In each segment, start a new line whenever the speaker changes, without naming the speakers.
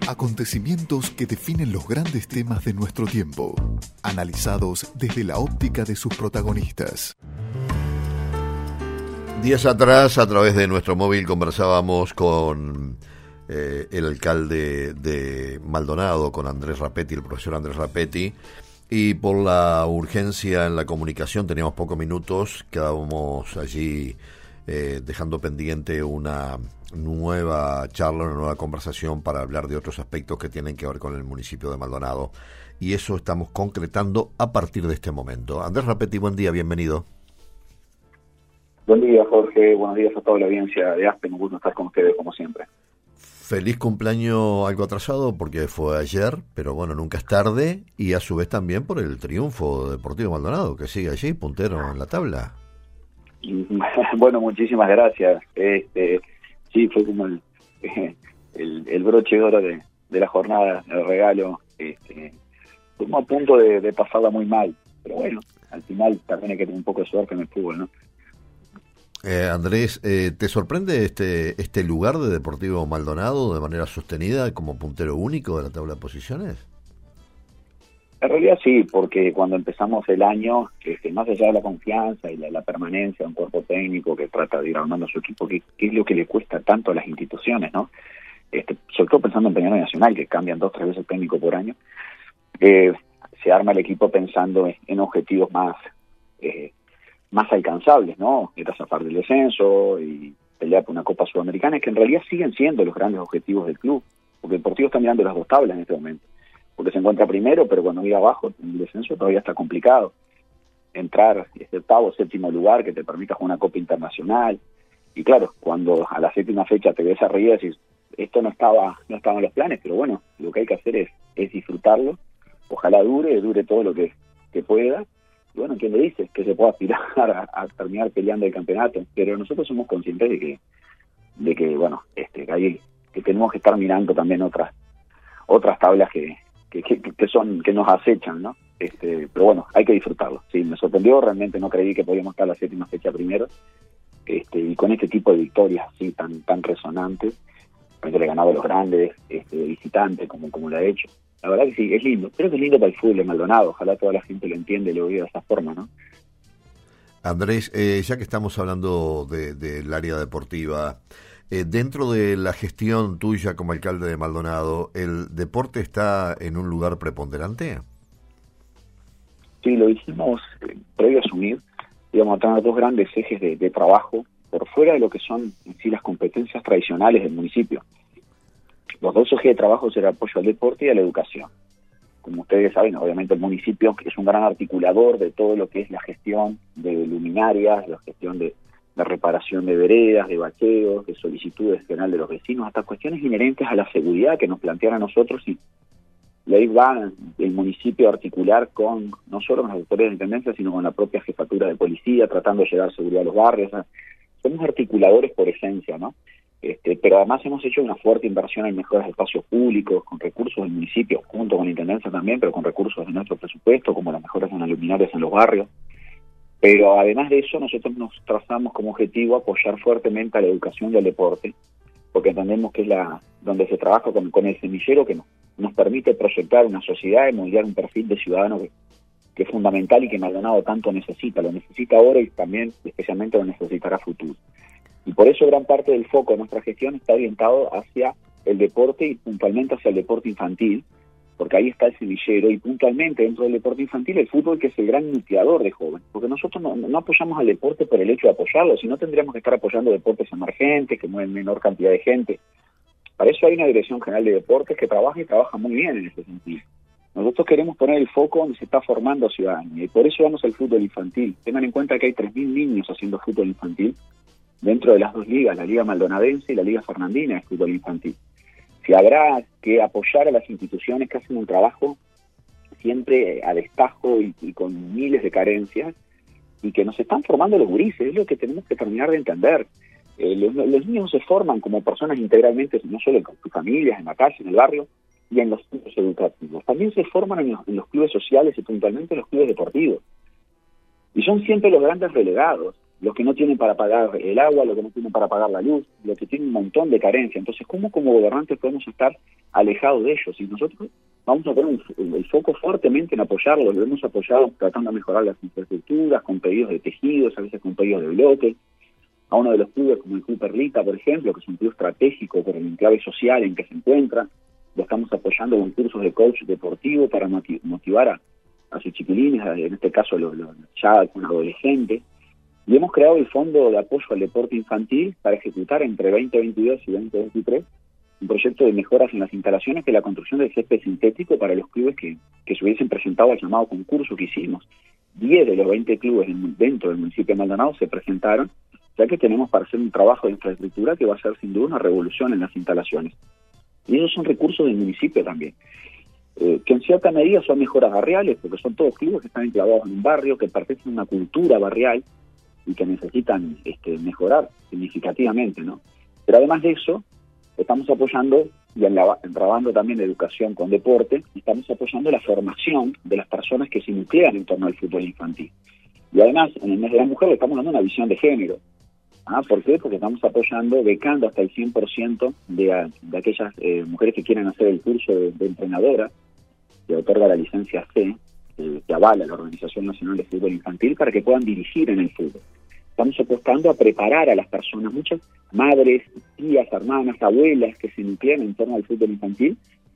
Acontecimientos que definen los grandes temas de nuestro tiempo, analizados desde la óptica de sus protagonistas.
Días atrás, a través de nuestro móvil, conversábamos con el alcalde de Maldonado, con Andrés Rapetti, el profesor Andrés Rapetti, y por la urgencia en la comunicación, teníamos pocos minutos, quedábamos allí dejando pendiente una nueva charla, una nueva conversación para hablar de otros aspectos que tienen que ver con el municipio de Maldonado, y eso estamos concretando a partir de este momento. Andrés Rapetti, buen día, bienvenido.
Buen día, Jorge, buenos días a toda la audiencia de Aspen, un gusto estar con ustedes como siempre.
Feliz cumpleaños algo atrasado porque fue ayer, pero bueno, nunca es tarde, y a su vez también por el triunfo de Deportivo Maldonado, que sigue allí, puntero en la tabla.
Bueno, muchísimas gracias. Sí, fue como el broche de oro de la jornada, el regalo. Estuvimos a punto de pasarla muy mal, pero bueno, al final también hay que tener un poco de suerte en el fútbol, ¿no?
Andrés, ¿te sorprende este lugar de Deportivo Maldonado de manera sostenida como puntero único de la tabla de posiciones?
En realidad sí, porque cuando empezamos el año, más allá de la confianza y la permanencia de un cuerpo técnico que trata de ir armando su equipo, que es lo que le cuesta tanto a las instituciones, ¿no? Sobre todo pensando en Peñarol Nacional, que cambian 2 o 3 veces técnico por año, se arma el equipo pensando en objetivos más alcanzables, ¿no? Era zafar del descenso y pelear por una Copa Sudamericana, que en realidad siguen siendo los grandes objetivos del club, porque el Deportivo está mirando las 2 tablas en este momento, porque se encuentra primero, pero cuando mira abajo, en el descenso todavía está complicado. Entrar octavo o séptimo lugar que te permita jugar una Copa Internacional, y claro, cuando a la 7ª fecha te ves arriba y decís, esto no estaba en los planes, pero bueno, lo que hay que hacer es disfrutarlo, ojalá dure todo lo que pueda. Y bueno, ¿quién le dice? Que se pueda aspirar a terminar peleando el campeonato, pero nosotros somos conscientes de que bueno, que tenemos que estar mirando también otras tablas que nos acechan, ¿no? Pero bueno, hay que disfrutarlo. Sí, me sorprendió, realmente no creí que podíamos estar la 7ª fecha primero, y con este tipo de victorias así tan resonantes, porque le ha ganado a los grandes visitantes como lo ha hecho. La verdad que sí, es lindo. Creo que es lindo para el fútbol de Maldonado. Ojalá toda la gente lo entienda y lo viva de esa forma, ¿no?
Andrés, ya que estamos hablando del área deportiva, dentro de la gestión tuya como alcalde de Maldonado, ¿el deporte está en un lugar preponderante?
Sí, lo hicimos previo a asumir, digamos, a tener 2 grandes ejes de trabajo por fuera de lo que son en sí las competencias tradicionales del municipio. Los 2 ejes de trabajo serán el apoyo al deporte y a la educación. Como ustedes saben, obviamente el municipio es un gran articulador de todo lo que es la gestión de luminarias, la gestión de reparación de veredas, de bacheos, de solicitudes general de los vecinos, hasta cuestiones inherentes a la seguridad que nos plantean a nosotros, y ahí va el municipio a articular no solo con las autoridades de intendencia, sino con la propia jefatura de policía, tratando de llevar seguridad a los barrios. Somos articuladores por esencia, ¿no? Pero además hemos hecho una fuerte inversión en mejores espacios públicos, con recursos del municipio, junto con la intendencia también, pero con recursos de nuestro presupuesto, como las mejoras en las luminarias en los barrios. Pero además de eso, nosotros nos trazamos como objetivo apoyar fuertemente a la educación y al deporte, porque entendemos que es donde se trabaja con el semillero que nos permite proyectar una sociedad y moldear un perfil de ciudadano que es fundamental y que Maldonado tanto necesita. Lo necesita ahora y también, especialmente, lo necesitará a futuro. Y por eso gran parte del foco de nuestra gestión está orientado hacia el deporte y puntualmente hacia el deporte infantil, porque ahí está el semillero, y puntualmente dentro del deporte infantil el fútbol, que es el gran nucleador de jóvenes, porque nosotros no apoyamos al deporte por el hecho de apoyarlo, sino tendríamos que estar apoyando deportes emergentes que mueven menor cantidad de gente. Para eso hay una Dirección General de Deportes que trabaja muy bien en ese sentido. Nosotros queremos poner el foco donde se está formando ciudadanía, y por eso vamos al fútbol infantil. Tengan en cuenta que hay 3.000 niños haciendo fútbol infantil dentro de las 2 ligas, la Liga Maldonadense y la Liga Fernandina de fútbol infantil. Si habrá que apoyar a las instituciones que hacen un trabajo siempre a destajo y con miles de carencias, y que nos están formando los gurises, es lo que tenemos que terminar de entender. Los niños se forman como personas integralmente, no solo con sus familias, en la calle, en el barrio, y en los centros educativos. También se forman en los clubes sociales y puntualmente en los clubes deportivos. Y son siempre los grandes relegados, los que no tienen para pagar el agua, los que no tienen para pagar la luz, los que tienen un montón de carencia. Entonces, ¿cómo como gobernantes podemos estar alejados de ellos. Y nosotros vamos a poner el foco fuertemente en apoyarlos. Lo hemos apoyado tratando de mejorar las infraestructuras, con pedidos de tejidos, a veces con pedidos de bloques. A uno de los clubes, como el Club Perlita, por ejemplo, que es un club estratégico por el enclave social en que se encuentra, lo estamos apoyando con cursos de coach deportivo para motivar a sus chiquilines, en este caso ya con adolescentes. Y hemos creado el Fondo de Apoyo al Deporte Infantil para ejecutar entre 2022 y 2023 un proyecto de mejoras en las instalaciones, que es la construcción del césped sintético para los clubes que se hubiesen presentado al llamado concurso que hicimos. 10 de los 20 clubes dentro del municipio de Maldonado se presentaron, ya que tenemos para hacer un trabajo de infraestructura que va a ser sin duda una revolución en las instalaciones. Y esos son recursos del municipio también, que en cierta medida son mejoras barriales, porque son todos clubes que están enclavados en un barrio, que pertenecen a una cultura barrial y que necesitan mejorar significativamente, ¿no? Pero además de eso, estamos apoyando y entrabando también educación con deporte, estamos apoyando la formación de las personas que se nuclean en torno al fútbol infantil. Y además, en el mes de la mujer le estamos dando una visión de género. ¿Por qué? Porque estamos apoyando, becando hasta el 100% de aquellas mujeres que quieren hacer el curso de entrenadora, que otorga la licencia C, que avala la Organización Nacional de Fútbol Infantil, para que puedan dirigir en el fútbol. Estamos apostando a preparar a las personas, muchas madres, tías, hermanas, abuelas que se nuclean en torno al fútbol infantil,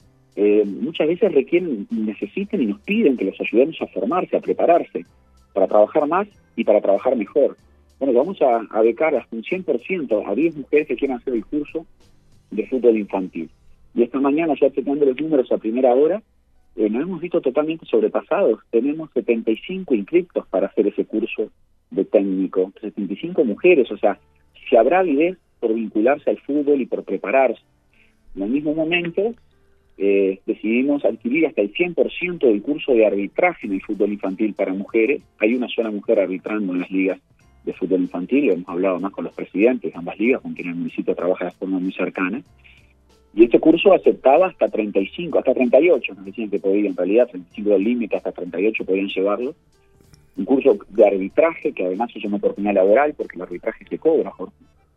muchas veces requieren, necesitan y nos piden que los ayudemos a formarse, a prepararse, para trabajar más y para trabajar mejor. Bueno, vamos a becar hasta un 100% a 10 mujeres que quieran hacer el curso de fútbol infantil. Y esta mañana, ya checando los números a primera hora, nos hemos visto totalmente sobrepasados. Tenemos 75 inscriptos para hacer ese curso de técnico, 75 mujeres, o sea, si habrá avidez por vincularse al fútbol y por prepararse. En el mismo momento, decidimos adquirir hasta el 100% del curso de arbitraje en el fútbol infantil para mujeres. Hay una sola mujer arbitrando en las ligas de fútbol infantil, hemos hablado más con los presidentes de ambas ligas, con quienes el municipio trabaja de forma muy cercana, y este curso aceptaba hasta 35, hasta 38, nos decían que podía, en realidad 35 del límite, hasta 38 podían llevarlo. Un curso de arbitraje, que además es una oportunidad laboral, porque el arbitraje se cobra, Jorge.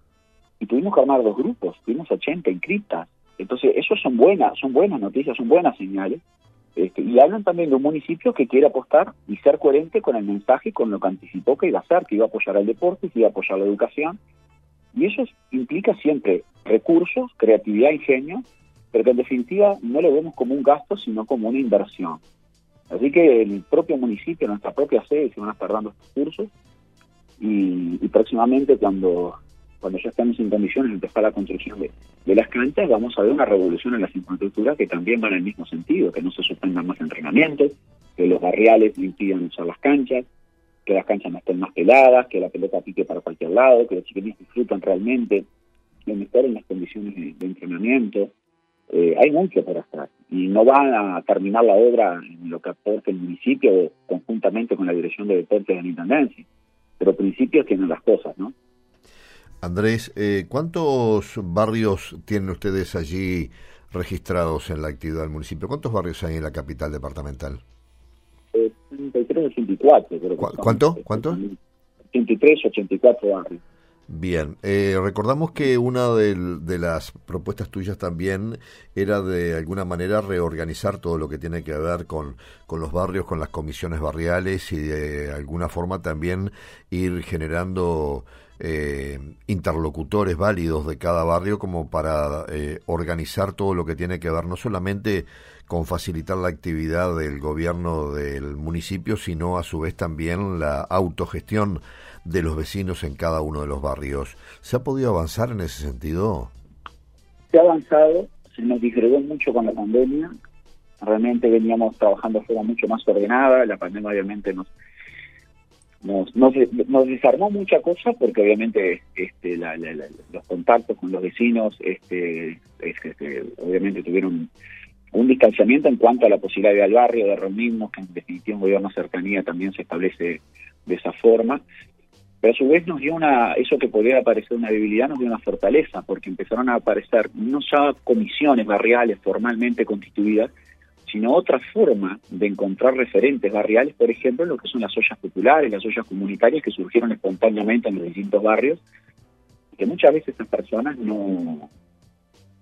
Y tuvimos que armar 2 grupos, tuvimos 80 inscriptas. Entonces, eso son buenas noticias, son buenas señales. Y hablan también de un municipio que quiere apostar y ser coherente con el mensaje y con lo que anticipó que iba a hacer, que iba a apoyar al deporte, que iba a apoyar la educación. Y eso implica siempre recursos, creatividad, ingenio, pero que en definitiva no lo vemos como un gasto, sino como una inversión. Así que el propio municipio, nuestra propia sede, se van a estar dando estos cursos, y próximamente cuando ya estemos en condiciones de empezar la construcción de las canchas, vamos a ver una revolución en las infraestructuras que también van en el mismo sentido, que no se suspendan más entrenamientos, que los barriales no impidan usar las canchas, que las canchas no estén más peladas, que la pelota pique para cualquier lado, que los chiquilines disfrutan realmente, que mejoren las condiciones de entrenamiento. Hay mucho por hacer y no van a terminar la obra en lo que aporte el municipio conjuntamente con la Dirección de Deportes de la Intendencia, pero principios tienen las cosas, ¿no?
Andrés, ¿cuántos barrios tienen ustedes allí registrados en la actividad del municipio? ¿Cuántos barrios hay en la capital departamental?
83, 84. Creo que
¿Cuánto? ¿Cuántos?
83, 84 barrios.
Bien, recordamos que una de las propuestas tuyas también era de alguna manera reorganizar todo lo que tiene que ver con los barrios, con las comisiones barriales y de alguna forma también ir generando interlocutores válidos de cada barrio como para organizar todo lo que tiene que ver no solamente con facilitar la actividad del gobierno del municipio, sino a su vez también la autogestión de los vecinos en cada uno de los barrios. ¿Se ha podido avanzar en ese sentido?
Se ha avanzado, se nos disgregó mucho con la pandemia, realmente veníamos trabajando de forma mucho más ordenada, la pandemia obviamente nos desarmó mucha cosa porque obviamente los contactos con los vecinos obviamente tuvieron un distanciamiento en cuanto a la posibilidad de ir al barrio, de reunirnos, que en definitiva un gobierno de cercanía también se establece de esa forma, pero a su vez nos dio eso que podría parecer una debilidad, nos dio una fortaleza, porque empezaron a aparecer no ya comisiones barriales formalmente constituidas, sino otra forma de encontrar referentes barriales, por ejemplo, lo que son las ollas populares, las ollas comunitarias que surgieron espontáneamente en los distintos barrios, que muchas veces esas personas no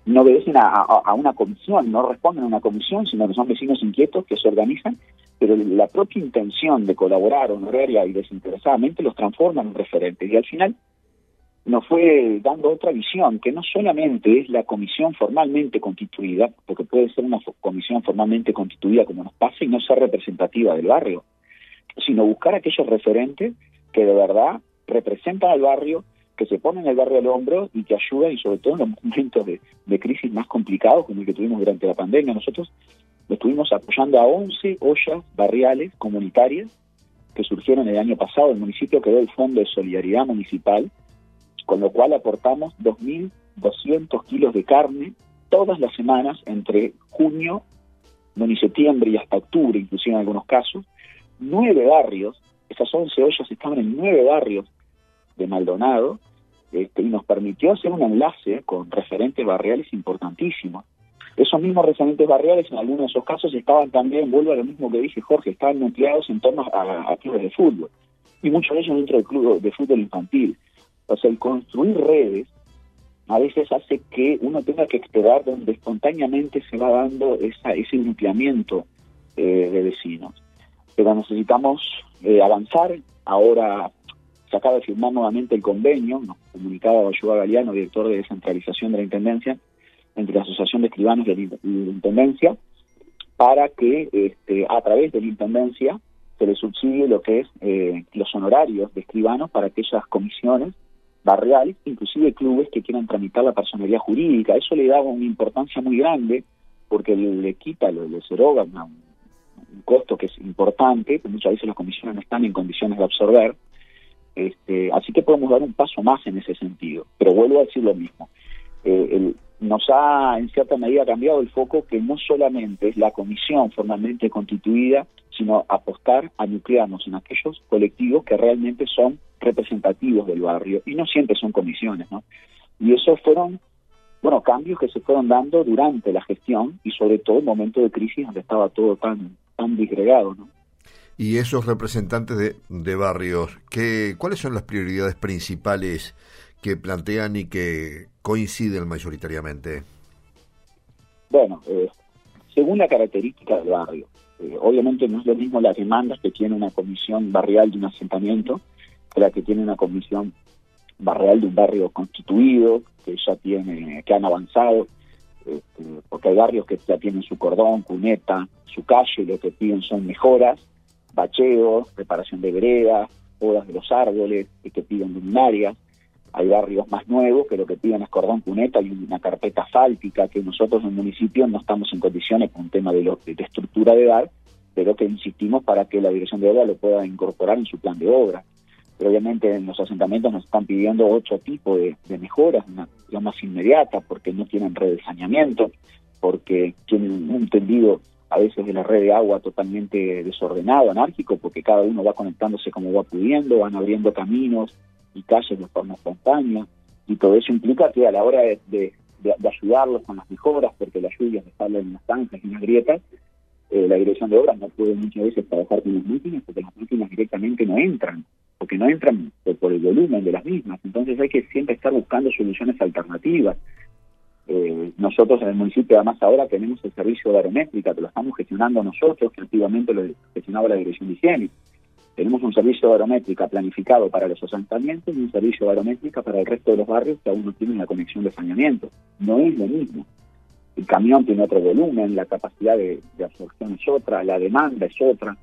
no obedecen a una comisión, no responden a una comisión, sino que son vecinos inquietos que se organizan, pero la propia intención de colaborar honoraria y desinteresadamente los transforma en referentes. Y al final nos fue dando otra visión, que no solamente es la comisión formalmente constituida, porque puede ser una comisión formalmente constituida como nos pasa y no ser representativa del barrio, sino buscar aquellos referentes que de verdad representan al barrio, que se ponen el barrio al hombro y que ayudan, y sobre todo en los momentos de crisis más complicados como el que tuvimos durante la pandemia. Nosotros estuvimos apoyando a 11 ollas barriales comunitarias que surgieron el año pasado. El municipio creó el Fondo de Solidaridad Municipal, con lo cual aportamos 2.200 kilos de carne todas las semanas entre junio, y septiembre y hasta octubre, inclusive en algunos casos. 9 barrios, esas 11 ollas estaban en 9 barrios de Maldonado, y nos permitió hacer un enlace con referentes barriales importantísimos. Esos mismos referentes barriales, en algunos de esos casos, estaban también, vuelvo a lo mismo que dije Jorge, estaban nucleados en torno a clubes de fútbol, y muchos de ellos dentro del club de fútbol infantil. O sea, el construir redes a veces hace que uno tenga que esperar donde espontáneamente se va dando ese nucleamiento de vecinos. Pero necesitamos avanzar. Ahora se acaba de firmar nuevamente el convenio, nos comunicaba Yoga Galeano, director de descentralización de la Intendencia, entre la Asociación de Escribanos y la Intendencia, para que a través de la Intendencia se le subsidie lo que es los honorarios de escribanos para aquellas comisiones barriales, inclusive clubes que quieran tramitar la personería jurídica. Eso le da una importancia muy grande, porque le quita, le eroga un costo que es importante, que muchas veces las comisiones no están en condiciones de absorber. Así que podemos dar un paso más en ese sentido. Pero vuelvo a decir lo mismo. Nos ha en cierta medida cambiado el foco, que no solamente es la comisión formalmente constituida, sino apostar a nuclearnos en aquellos colectivos que realmente son representativos del barrio, y no siempre son comisiones, ¿no? Y esos fueron, cambios que se fueron dando durante la gestión, y sobre todo en momentos de crisis donde estaba todo tan disgregado, ¿no?
Y esos representantes de barrios, ¿cuáles son las prioridades principales que plantean y que coinciden mayoritariamente?
Bueno, según la característica del barrio. Obviamente no es lo mismo las demandas que tiene una comisión barrial de un asentamiento que la que tiene una comisión barrial de un barrio constituido, que ya han avanzado, porque hay barrios que ya tienen su cordón, cuneta, su calle, lo que piden son mejoras, bacheos, reparación de veredas, podas de los árboles, que piden luminarias. Hay barrios más nuevos que lo que piden es cordón, cuneta y una carpeta asfáltica, que nosotros en el municipio no estamos en condiciones con un tema de estructura de dar, pero que insistimos para que la Dirección de Obra lo pueda incorporar en su plan de obra. Pero obviamente en los asentamientos nos están pidiendo otro tipo de mejoras, una más inmediata, porque no tienen red de saneamiento, porque tienen un tendido a veces de la red de agua totalmente desordenado, anárquico, porque cada uno va conectándose como va pudiendo, van abriendo caminos y calles de forma espontánea, y todo eso implica que a la hora de ayudarlos con las mejoras, porque las lluvias les salen en las zanjas y en las grietas, la Dirección de Obras no puede muchas veces trabajar con las máquinas, porque las máquinas directamente no entran, porque no entran por el volumen de las mismas. Entonces hay que siempre estar buscando soluciones alternativas. Nosotros en el municipio además ahora tenemos el servicio de barométrica, que lo estamos gestionando nosotros, que antiguamente lo gestionaba la Dirección de Higiene. Tenemos un servicio de barométrica planificado para los asentamientos y un servicio de barométrica para el resto de los barrios que aún no tienen la conexión de saneamiento. No es lo mismo. El camión tiene otro volumen, la capacidad de absorción es otra, la demanda es otra.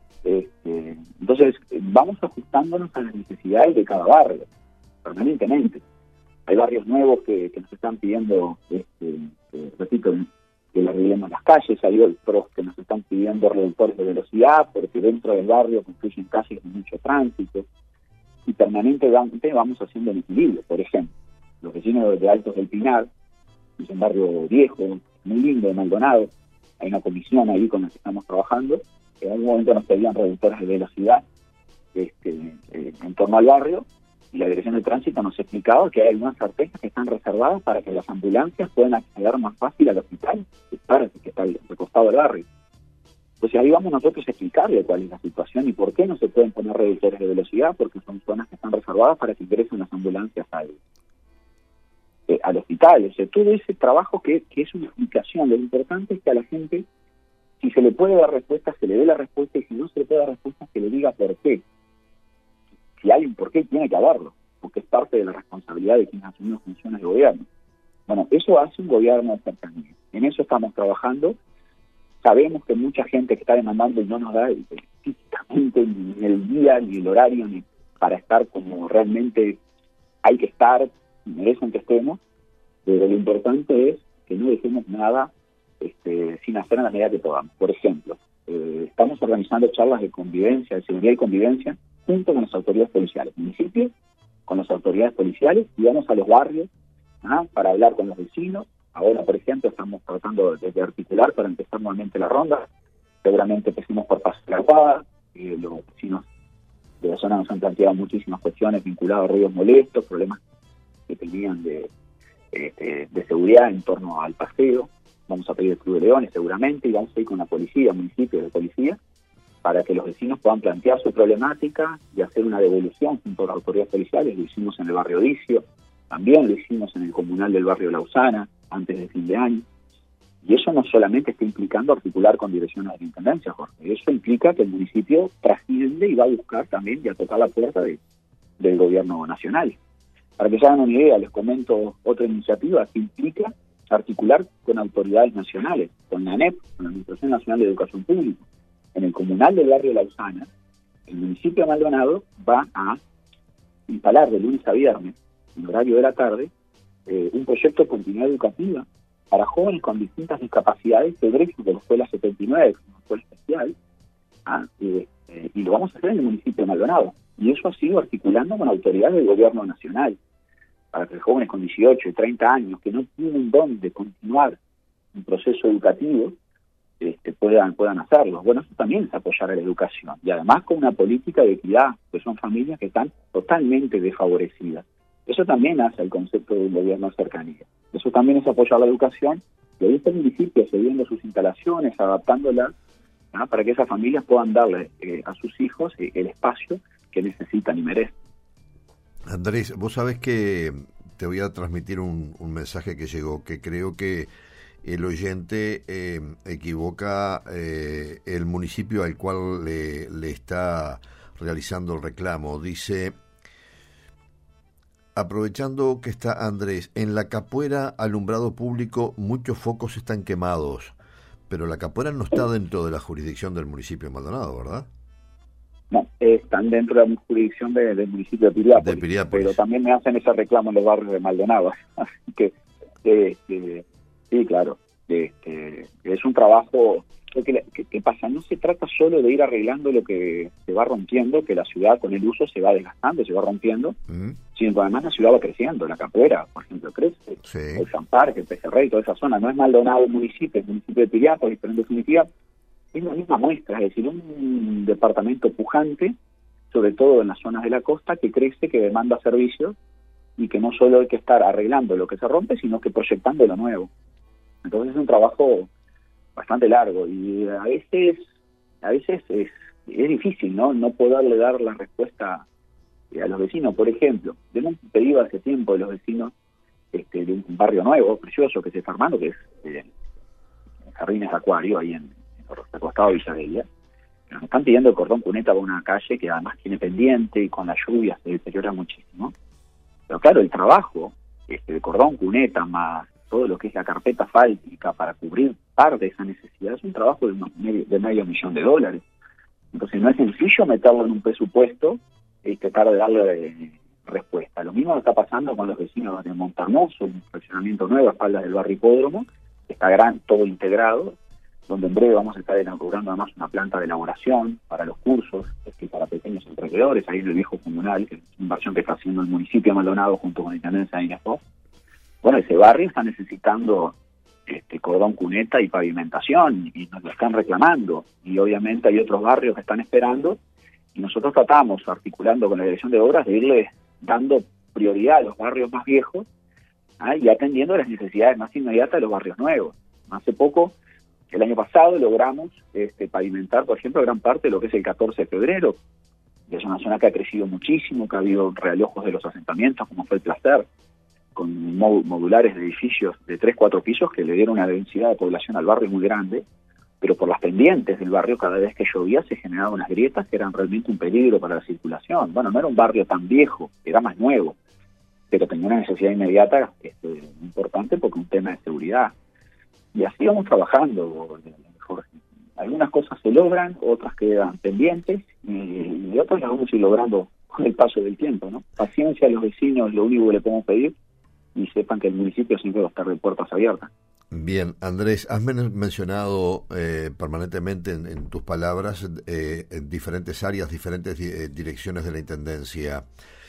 Entonces vamos ajustándonos a las necesidades de cada barrio, permanentemente. Hay barrios nuevos que nos están pidiendo, repito, que le arreglemos las calles. Hay otros que nos están pidiendo reductores de velocidad, porque dentro del barrio construyen calles de mucho tránsito, y permanentemente vamos haciendo el equilibrio. Por ejemplo, los vecinos de Altos del Pinar, es un barrio viejo, muy lindo, de Maldonado, hay una comisión ahí con la que estamos trabajando, que en algún momento nos pedían reductores de velocidad en torno al barrio, y la Dirección de Tránsito nos explicaba que hay algunas arterias que están reservadas para que las ambulancias puedan acceder más fácil al hospital, que está al costado del barrio. Entonces ahí vamos nosotros a explicarle cuál es la situación y por qué no se pueden poner reductores de velocidad, porque son zonas que están reservadas para que ingresen las ambulancias ahí. al hospital. O sea, todo ese trabajo que es una explicación. Lo importante es que a la gente, si se le puede dar respuesta, se le dé la respuesta, y si no se le puede dar respuesta, se le diga por qué. Si hay un por qué, tiene que haberlo, porque es parte de la responsabilidad de quienes asumen funciones de gobierno. Bueno, eso hace un gobierno de cercanía. En eso estamos trabajando. Sabemos que mucha gente que está demandando y no nos da físicamente ni el día, ni el horario, ni para estar como realmente hay que estar, merecen que estemos, pero lo importante es que no dejemos nada sin hacer en la medida que podamos. Por ejemplo, estamos organizando charlas de convivencia, de seguridad y convivencia, junto con las autoridades policiales, municipios, con las autoridades policiales, y vamos a los barrios para hablar con los vecinos. Ahora, por ejemplo, estamos tratando de articular para empezar nuevamente la ronda. Seguramente empecemos por Paso de la Aguada. Los vecinos de la zona nos han planteado muchísimas cuestiones vinculadas a ruidos molestos, problemas que tenían de seguridad en torno al paseo. Vamos a pedir el Club de Leones seguramente, y vamos a ir con la policía, municipios de policía, para que los vecinos puedan plantear su problemática y hacer una devolución junto a las autoridades policiales. Lo hicimos en el barrio Dicio, también lo hicimos en el comunal del barrio Lausana, antes de fin de año. Y eso no solamente está implicando articular con direcciones de la Intendencia, Jorge. Eso implica que el municipio trasciende y va a buscar también y a tocar la puerta del gobierno nacional. Para que se hagan una idea, les comento otra iniciativa que implica articular con autoridades nacionales, con la ANEP, con la Administración Nacional de Educación Pública. En el comunal del barrio Lausana, el municipio de Maldonado va a instalar de lunes a viernes, en horario de la tarde, un proyecto de continuidad educativa para jóvenes con distintas discapacidades que egresan de la Escuela 79, que es una escuela especial, y lo vamos a hacer en el municipio de Maldonado. Y eso ha sido articulando con autoridades del gobierno nacional, para que jóvenes con 18 y 30 años que no tienen dónde continuar un proceso educativo puedan hacerlo. Bueno, eso también es apoyar a la educación, y además con una política de equidad, que son familias que están totalmente desfavorecidas. Eso también hace el concepto del gobierno de cercanía. Eso también es apoyar la educación, y ahí está el municipio cediendo sus instalaciones, adaptándolas, para que esas familias puedan darle a sus hijos el espacio que necesitan y merecen.
Andrés, vos sabés que te voy a transmitir un mensaje que llegó, que creo que el oyente equivoca el municipio al cual le está realizando el reclamo. Dice: aprovechando que está Andrés, en la Capuera, alumbrado público, muchos focos están quemados, pero la Capuera no está dentro de la jurisdicción del municipio de Maldonado, ¿verdad?
No, están dentro de la jurisdicción del municipio de Piriápolis, pero también me hacen ese reclamo en los barrios de Maldonado. Así que, sí, claro, es un trabajo. ¿Qué pasa? No se trata solo de ir arreglando lo que se va rompiendo, que la ciudad con el uso se va desgastando, se va rompiendo, sino que además la ciudad va creciendo. La Capuera, por ejemplo, crece, sí. El San Parque, el Pejerrey, toda esa zona. No es Maldonado el municipio de Piriápolis, pero en definitiva es la misma muestra, es decir, un departamento pujante, sobre todo en las zonas de la costa, que crece, que demanda servicios, y que no solo hay que estar arreglando lo que se rompe, sino que proyectando lo nuevo. Entonces es un trabajo bastante largo, y a veces es difícil, no poderle dar la respuesta a los vecinos. Por ejemplo, tengo un pedido hace tiempo de los vecinos de un barrio nuevo, precioso, que se está armando, que es Jardines Acuario, ahí en el costado de Villavella. Nos están pidiendo el cordón cuneta para una calle que además tiene pendiente, y con las lluvias se deteriora muchísimo. Pero claro, el trabajo de cordón cuneta más todo lo que es la carpeta asfáltica para cubrir parte de esa necesidad es un trabajo de $500,000. Entonces no es sencillo meterlo en un presupuesto y tratar de darle respuesta. Lo mismo está pasando con los vecinos de Montermoso, un fraccionamiento nuevo a espaldas del barrio Hipódromo, que está todo integrado, donde en breve vamos a estar inaugurando además una planta de elaboración para los cursos, para pequeños emprendedores, ahí en el viejo comunal, que es una inversión que está haciendo el municipio de Maldonado junto con la Intendencia de INEFOS. Bueno, ese barrio está necesitando cordón cuneta y pavimentación, y nos lo están reclamando, y obviamente hay otros barrios que están esperando, y nosotros tratamos, articulando con la Dirección de Obras, de irle dando prioridad a los barrios más viejos, y atendiendo las necesidades más inmediatas de los barrios nuevos. Hace poco, el año pasado, logramos pavimentar, por ejemplo, gran parte de lo que es el 14 de febrero, que es una zona que ha crecido muchísimo, que ha habido realojos de los asentamientos, como fue el Placer. modulares de edificios de 3, 4 pisos que le dieron una densidad de población al barrio muy grande, pero por las pendientes del barrio, cada vez que llovía se generaban unas grietas que eran realmente un peligro para la circulación. Bueno, no era un barrio tan viejo, era más nuevo, pero tenía una necesidad inmediata importante porque un tema de seguridad. Y así vamos trabajando, Jorge. Algunas cosas se logran, otras quedan pendientes, y otras las vamos a ir logrando con el paso del tiempo, ¿no? Paciencia a los vecinos, lo único que le podemos pedir, y sepan que el municipio siempre va a estar de puertas abiertas.
Bien, Andrés, has mencionado permanentemente en tus palabras en diferentes áreas, diferentes direcciones de la Intendencia.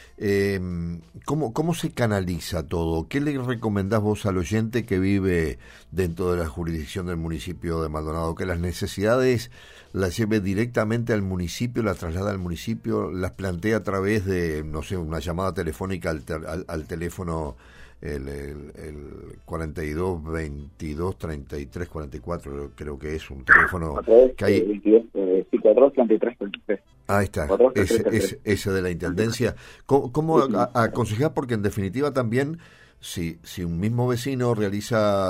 ¿Cómo se canaliza todo? ¿Qué le recomendás vos al oyente que vive dentro de la jurisdicción del municipio de Maldonado? ¿Que las necesidades las lleve directamente al municipio, las traslada al municipio, las plantea a través de, no sé, una llamada telefónica al teléfono el 42 22 33 44, creo que es un teléfono que hay...
22, 33, 33.
Ahí está, ese de la Intendencia. ¿Cómo aconsejar? Porque en definitiva también, si un mismo vecino realiza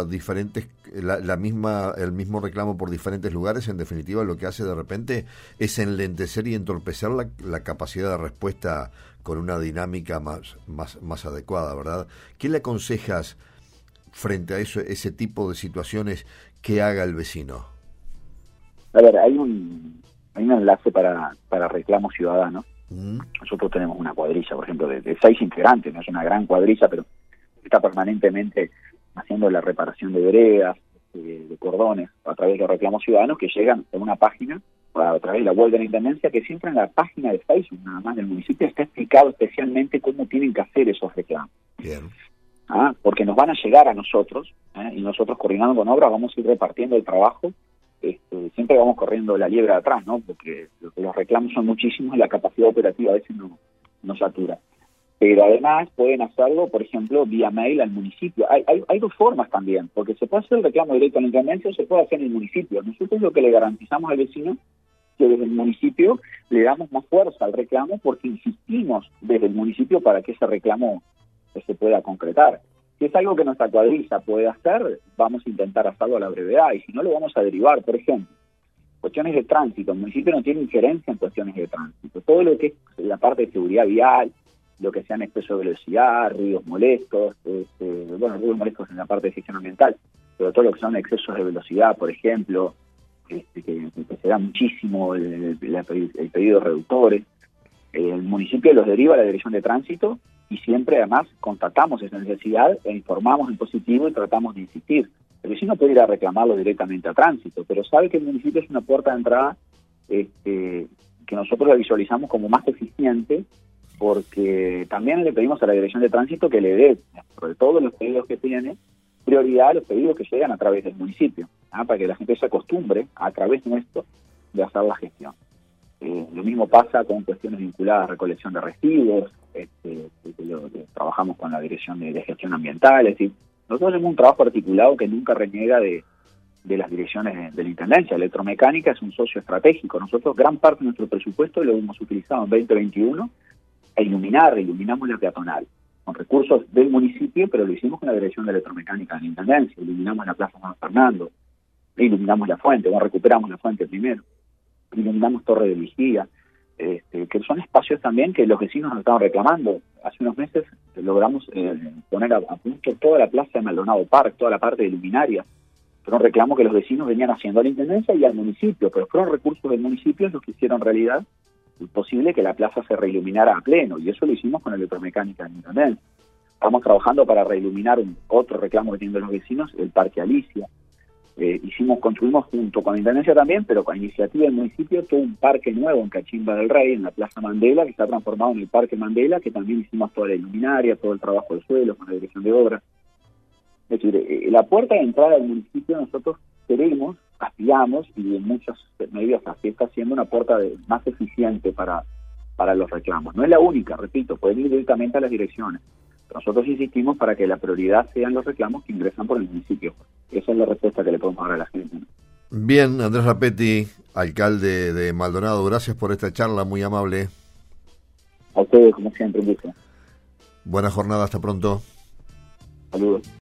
el mismo reclamo por diferentes lugares, en definitiva lo que hace de repente es enlentecer y entorpecer la capacidad de respuesta con una dinámica más adecuada, ¿verdad? ¿Qué le aconsejas frente a ese tipo de situaciones que haga el vecino?
A ver, hay un enlace para reclamos ciudadanos. Nosotros tenemos una cuadrilla, por ejemplo, de 6 integrantes, no es una gran cuadrilla, pero está permanentemente haciendo la reparación de veredas, de cordones, a través de los reclamos ciudadanos que llegan a una página, a través de la web de la Intendencia, que siempre en la página de Facebook, nada más del municipio, está explicado especialmente cómo tienen que hacer esos reclamos.
Bien.
Porque nos van a llegar a nosotros, y nosotros coordinando con obras vamos a ir repartiendo el trabajo. Siempre vamos corriendo la liebre atrás, ¿no? Porque los reclamos son muchísimos y la capacidad operativa a veces no satura. Pero además pueden hacerlo, por ejemplo, vía mail al municipio. Hay 2 formas también, porque se puede hacer el reclamo directo en la Intendencia o se puede hacer en el municipio. Nosotros lo que le garantizamos al vecino que desde el municipio le damos más fuerza al reclamo porque insistimos desde el municipio para que ese reclamo se pueda concretar. Si es algo que nuestra cuadrilla puede hacer, vamos a intentar hacerlo a la brevedad, y si no, lo vamos a derivar. Por ejemplo, cuestiones de tránsito. El municipio no tiene injerencia en cuestiones de tránsito. Todo lo que es la parte de seguridad vial, lo que sean exceso de velocidad, ruidos molestos, ruidos molestos en la parte de gestión ambiental, pero todo lo que son excesos de velocidad, por ejemplo, que se da muchísimo el pedido de reductores. El municipio los deriva a la Dirección de Tránsito y siempre además constatamos esa necesidad e informamos en positivo y tratamos de insistir. El vecino puede ir a reclamarlo directamente a Tránsito, pero sabe que el municipio es una puerta de entrada que nosotros la visualizamos como más eficiente, porque también le pedimos a la Dirección de Tránsito que le dé, sobre todos los pedidos que tiene, prioridad a los pedidos que llegan a través del municipio, para que la gente se acostumbre a través nuestro de hacer la gestión. Lo mismo pasa con cuestiones vinculadas a recolección de residuos, trabajamos con la Dirección de Gestión Ambiental, es decir, nosotros tenemos un trabajo articulado que nunca reniega de las direcciones de la Intendencia. Electromecánica es un socio estratégico. Nosotros gran parte de nuestro presupuesto lo hemos utilizado en 2021 a iluminamos la peatonal, con recursos del municipio, pero lo hicimos con la Dirección de Electromecánica de la Intendencia. Iluminamos la Plaza San Fernando, iluminamos la fuente, recuperamos la fuente primero, iluminamos Torre de Vigía, que son espacios también que los vecinos nos estaban reclamando. Hace unos meses logramos poner a punto toda la plaza de Maldonado Park, toda la parte de luminaria. Fueron reclamos que los vecinos venían haciendo a la Intendencia y al municipio, pero fueron recursos del municipio los que hicieron realidad posible que la plaza se reiluminara a pleno, y eso lo hicimos con Electromecánica de la Intendencia. Estamos trabajando para reiluminar otro reclamo que tienen los vecinos, el Parque Alicia. Construimos junto con la Intendencia también, pero con iniciativa del municipio, todo un parque nuevo en Cachimba del Rey, en la Plaza Mandela, que está transformado en el Parque Mandela, que también hicimos toda la iluminaria, todo el trabajo del suelo, con la Dirección de Obras. Es decir, la puerta de entrada del municipio nosotros queremos, aspiramos, y en muchas medidas así está siendo una puerta más eficiente para los reclamos. No es la única, repito, pueden ir directamente a las direcciones. Nosotros insistimos para que la prioridad sean los reclamos que ingresan por el municipio. Esa es la respuesta que le podemos dar a la gente.
Bien, Andrés Rapetti, alcalde de Maldonado, gracias por esta charla, muy amable.
A ustedes, como siempre, un gusto.
Buena jornada, hasta pronto.
Saludos.